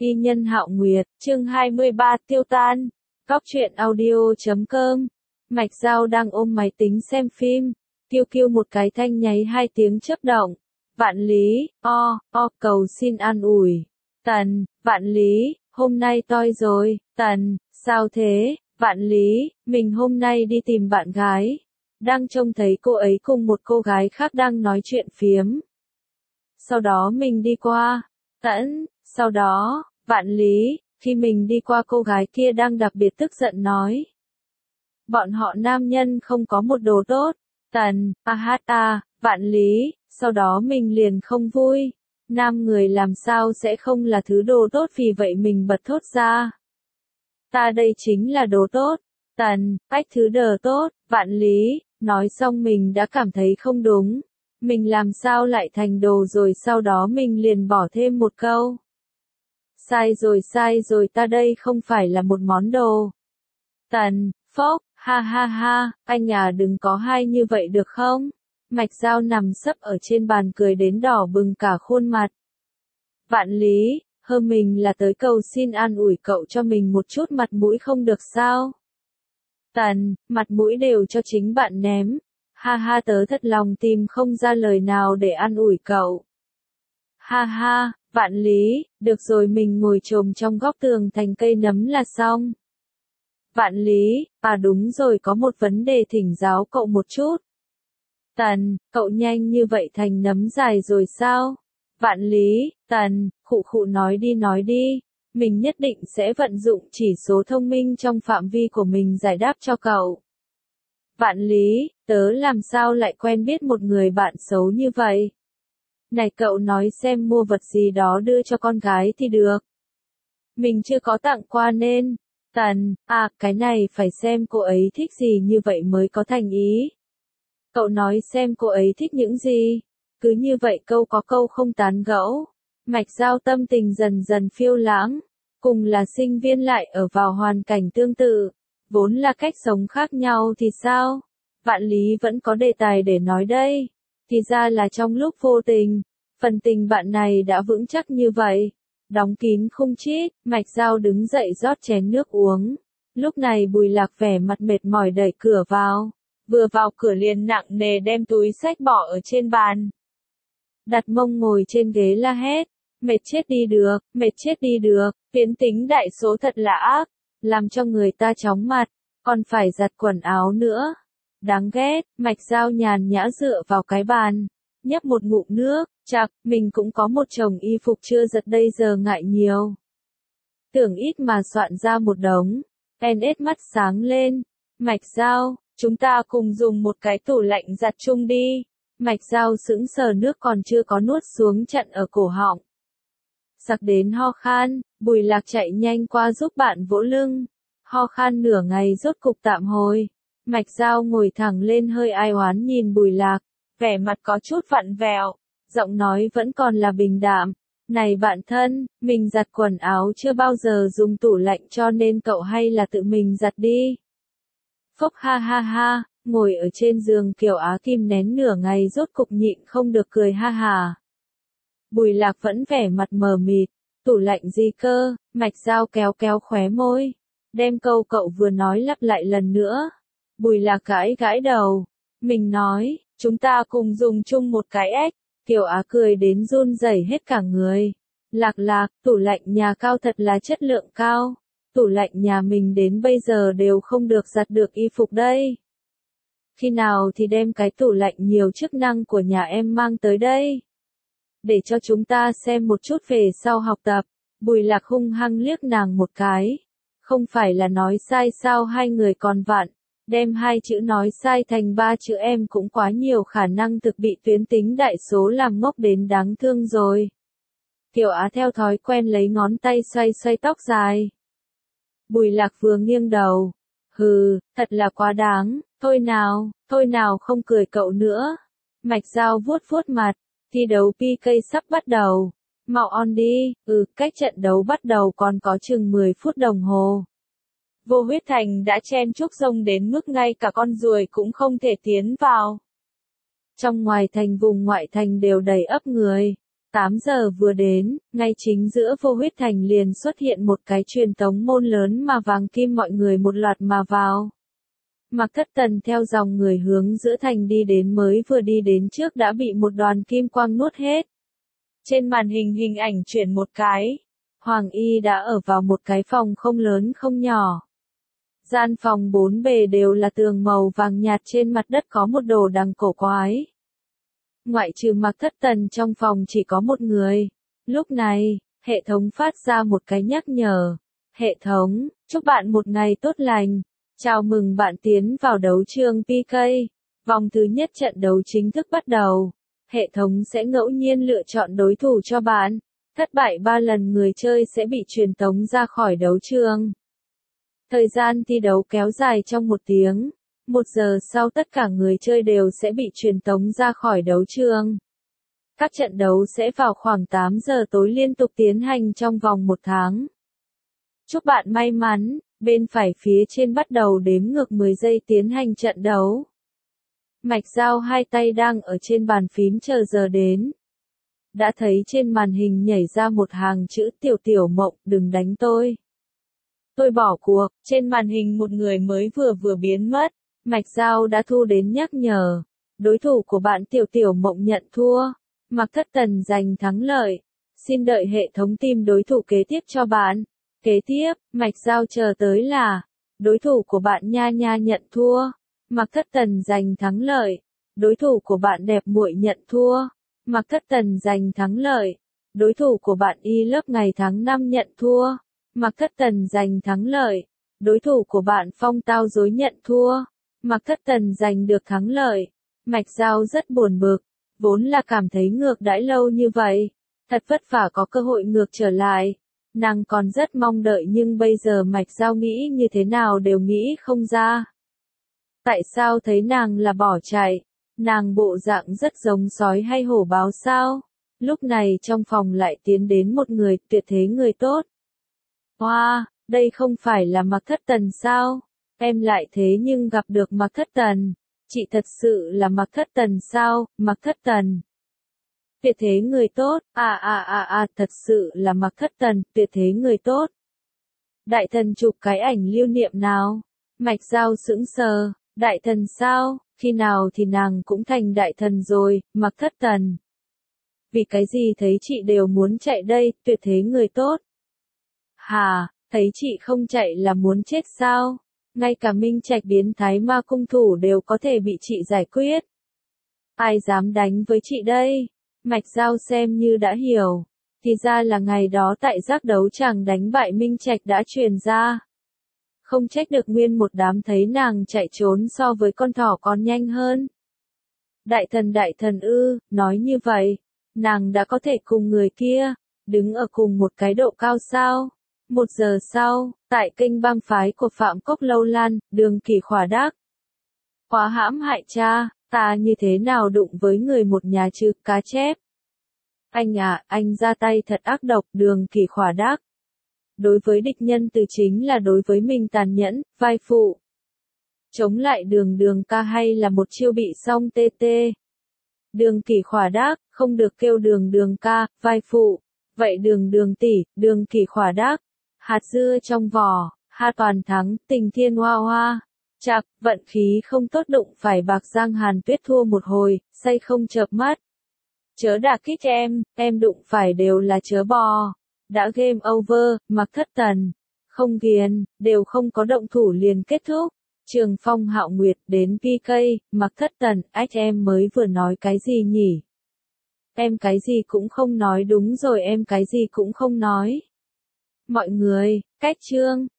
Y nhân Hạo Nguyệt, chương 23 tiêu tan. Cóc truyện audio.com. Mạch Giao đang ôm máy tính xem phim. Kiêu kiêu một cái thanh nháy 2 tiếng chớp động. Vạn Lý, cầu xin an ủi. Tần, Vạn Lý, hôm nay toi rồi. Tần, sao thế? Vạn Lý, mình hôm nay đi tìm bạn gái. Đang trông thấy cô ấy cùng một cô gái khác đang nói chuyện phiếm. Sau đó mình đi qua. Tẫn, sau đó, Vạn Lý, khi mình đi qua cô gái kia đang đặc biệt tức giận nói. Bọn họ nam nhân không có một đồ tốt. Tần, Vạn Lý, sau đó mình liền không vui. Nam người làm sao sẽ không là thứ đồ tốt, vì vậy mình bật thốt ra. Ta đây chính là đồ tốt. Tần, thứ đồ tốt. Vạn Lý, nói xong mình đã cảm thấy không đúng. Mình làm sao lại thành đồ rồi, sau đó mình liền bỏ thêm một câu. Sai rồi, ta đây không phải là một món đồ. Tần, phốc, ha, anh đừng có hay như vậy được không? Mạch Giao nằm sấp ở trên bàn cười đến đỏ bừng cả khuôn mặt. Vạn Lý, mình là tới cầu xin an ủi cậu cho mình một chút mặt mũi không được sao? Tần, mặt mũi đều cho chính bạn ném. Ha, tớ thật lòng tìm không ra lời nào để an ủi cậu. Ha, Vạn Lý, được rồi, mình ngồi chồm trong góc tường thành cây nấm là xong. Vạn Lý, đúng rồi, có một vấn đề thỉnh giáo cậu một chút. Tần, cậu nhanh như vậy thành nấm dài rồi sao? Vạn Lý, Tần, khụ nói đi. Mình nhất định sẽ vận dụng chỉ số thông minh trong phạm vi của mình giải đáp cho cậu. Vạn Lý, tớ làm sao lại quen biết một người bạn xấu như vậy? Này cậu nói xem, mua vật gì đó đưa cho con gái thì được. Mình chưa có tặng qua nên. Tần, cái này phải xem cô ấy thích gì như vậy mới có thành ý. Cậu nói xem cô ấy thích những gì. Cứ như vậy câu có câu không tán gẫu. Mạch Giao tâm tình dần dần phiêu lãng. Cùng là sinh viên lại ở vào hoàn cảnh tương tự. Vốn là cách sống khác nhau thì sao? Vạn Lý vẫn có đề tài để nói đây. Thì ra là trong lúc vô tình, phần tình bạn này đã vững chắc như vậy. Đóng kín khung chít, Mạch Giao đứng dậy rót chén nước uống. Lúc này Bùi Lạc vẻ mặt mệt mỏi đẩy cửa vào. Vừa vào cửa liền nặng nề đem túi xách bỏ ở trên bàn. Đặt mông ngồi trên ghế la hét. Mệt chết đi được, biến tính đại số thật là ác. Làm cho người ta chóng mặt, còn phải giặt quần áo nữa. Đáng ghét. Mạch Giao nhàn nhã dựa vào cái bàn, nhấp một ngụm nước, chạc, mình cũng có một chồng y phục chưa giặt đây, giờ ngại nhiều. Tưởng ít mà soạn ra một đống. NS mắt sáng lên. Mạch Giao, chúng ta cùng dùng một cái tủ lạnh giặt chung đi. Mạch Giao sững sờ, nước còn chưa có nuốt xuống chặn ở cổ họng. Sặc đến ho khan, Bùi Lạc chạy nhanh qua giúp bạn vỗ lưng. Ho khan nửa ngày rốt cục tạm hồi. Mạch Giao ngồi thẳng lên hơi ai oán nhìn Bùi Lạc, vẻ mặt có chút vặn vẹo, giọng nói vẫn còn là bình đạm. Này bạn thân, mình giặt quần áo chưa bao giờ dùng tủ lạnh cho nên cậu hay là tự mình giặt đi. Phốc ha, ngồi ở trên giường Kiều Á Kim nén nửa ngày rốt cục nhịn không được cười ha hà. Bùi Lạc vẫn vẻ mặt mờ mịt, tủ lạnh gì cơ? Mạch Giao kéo khóe môi, đem câu cậu vừa nói lặp lại lần nữa. Bùi Lạc gãi đầu, mình nói, chúng ta cùng dùng chung một cái ếch. Kiều Á cười đến run rẩy hết cả người. Lạc, tủ lạnh nhà Cao thật là chất lượng cao. Tủ lạnh nhà mình đến bây giờ đều không được giặt được y phục đây. Khi nào thì đem cái tủ lạnh nhiều chức năng của nhà em mang tới đây, để cho chúng ta xem một chút về sau học tập. Bùi Lạc hung hăng liếc nàng một cái. Không phải là nói sai sao, hai người còn vặn. Đem 2 chữ nói sai thành 3 chữ em cũng quá nhiều khả năng thực bị tuyến tính đại số làm ngốc đến đáng thương rồi. Kiều Á theo thói quen lấy ngón tay xoay tóc dài. Bùi Lạc vừa nghiêng đầu. Thật là quá đáng, thôi nào không cười cậu nữa. Mạch Giao vuốt mặt. Thi đấu PK sắp bắt đầu. Mau on đi. Cách trận đấu bắt đầu còn có chừng 10 phút đồng hồ. Vô Huyết Thành đã chen chúc rông đến mức ngay cả con ruồi cũng không thể tiến vào. Trong ngoài thành vùng ngoại thành đều đầy ắp người. 8 giờ vừa đến, ngay chính giữa Vô Huyết Thành liền xuất hiện một cái truyền tống môn lớn mà vàng kim mọi người một loạt mà vào. Mạc Thất Tần theo dòng người hướng giữa thành đi đến, mới vừa đi đến trước đã bị một đoàn kim quang nuốt hết. Trên màn hình hình ảnh chuyển một cái, Hoàng Y đã ở vào một cái phòng không lớn không nhỏ. Gian phòng bốn bề đều là tường màu vàng nhạt, trên mặt đất có một đồ đằng cổ quái. Ngoại trừ Mạc Thất Tần trong phòng chỉ có một người. Lúc này, hệ thống phát ra một cái nhắc nhở. Hệ thống, chúc bạn một ngày tốt lành. Chào mừng bạn tiến vào đấu trường PK. Vòng thứ nhất trận đấu chính thức bắt đầu. Hệ thống sẽ ngẫu nhiên lựa chọn đối thủ cho bạn. Thất bại 3 lần người chơi sẽ bị truyền tống ra khỏi đấu trường. Thời gian thi đấu kéo dài trong 1 tiếng. 1 giờ sau tất cả người chơi đều sẽ bị truyền tống ra khỏi đấu trường. Các trận đấu sẽ vào khoảng 8 giờ tối liên tục tiến hành trong vòng 1 tháng. Chúc bạn may mắn, bên phải phía trên bắt đầu đếm ngược 10 giây tiến hành trận đấu. Mạch Giao hai tay đang ở trên bàn phím chờ giờ đến. Đã thấy trên màn hình nhảy ra một hàng chữ Tiểu Tiểu Mộng, đừng đánh tôi. Tôi bỏ cuộc, trên màn hình một người mới vừa biến mất. Mạch Giao đã thu đến nhắc nhở. Đối thủ của bạn Tiểu Tiểu Mộng nhận thua. Mạc Thất Tần giành thắng lợi. Xin đợi hệ thống tìm đối thủ kế tiếp cho bạn. Kế tiếp, Mạch Giao chờ tới là đối thủ của bạn Nha Nha nhận thua. Mạc Thất Tần giành thắng lợi. Đối thủ của bạn Đẹp Muội nhận thua. Mạc Thất Tần giành thắng lợi. Đối thủ của bạn Y Lớp ngày tháng năm nhận thua. Mạc Thất Tần giành thắng lợi. Đối thủ của bạn Phong Tao Dối nhận thua. Mạc Thất Tần giành được thắng lợi. Mạch Giao rất buồn bực, vốn là cảm thấy ngược đãi lâu như vậy, thật vất vả có cơ hội ngược trở lại. Nàng còn rất mong đợi nhưng bây giờ Mạch Giao nghĩ như thế nào đều nghĩ không ra. Tại sao thấy nàng là bỏ chạy? Nàng bộ dạng rất giống sói hay hổ báo sao? Lúc này trong phòng lại tiến đến một người, tuyệt thế người tốt. Hoa, đây không phải là Mạc Thất Tần sao? Em lại thế nhưng gặp được Mạc Thất Tần. Chị thật sự là Mạc Thất Tần sao? Mạc Thất Tần. Tuyệt thế người tốt, thật sự là Mạc Thất Tần, tuyệt thế người tốt. Đại thần chụp cái ảnh lưu niệm nào? Mạch Giao sững sờ, đại thần sao? Khi nào thì nàng cũng thành đại thần rồi, Mạc Thất Tần. Vì cái gì thấy chị đều muốn chạy đây, tuyệt thế người tốt. Hà, thấy chị không chạy là muốn chết sao? Ngay cả Minh Trạch biến thái ma cung thủ đều có thể bị chị giải quyết. Ai dám đánh với chị đây? Mạch Giao xem như đã hiểu. Thì ra là ngày đó tại giác đấu chàng đánh bại Minh Trạch đã truyền ra. Không trách được nguyên một đám thấy nàng chạy trốn so với con thỏ còn nhanh hơn. Đại thần ư, nói như vậy, nàng đã có thể cùng người kia, đứng ở cùng một cái độ cao sao? 1 giờ sau, tại kênh bang phái của Phạm Cốc Lâu Lan, Đường Kỳ Khỏa Đác. Quá hãm hại cha, ta như thế nào đụng với người một nhà chứ, cá chép. Anh à, anh ra tay thật ác độc, Đường Kỳ Khỏa Đác. Đối với địch nhân từ chính là đối với mình tàn nhẫn, vai phụ. Chống lại Đường ca hay là một chiêu bị xong tê tê. Đường Kỳ Khỏa Đác, không được kêu Đường ca, vai phụ. Vậy Đường tỷ, Đường Kỳ Khỏa Đác. Hạt dưa trong vỏ, ha toàn thắng, tình thiên hoa hoa. Chạc, vận khí không tốt đụng phải Bạc Giang Hàn Tuyết thua một hồi, say không chợp mắt. Chớ đả kích em đụng phải đều là chớ bò. Đã game over, Mạc Thất Tần. Không ghiền, đều không có động thủ liền kết thúc. Trường Phong Hạo Nguyệt đến PK, Mạc Thất Tần, em mới vừa nói cái gì nhỉ? Em cái gì cũng không nói, đúng rồi, em cái gì cũng không nói. Mọi người, cách chương.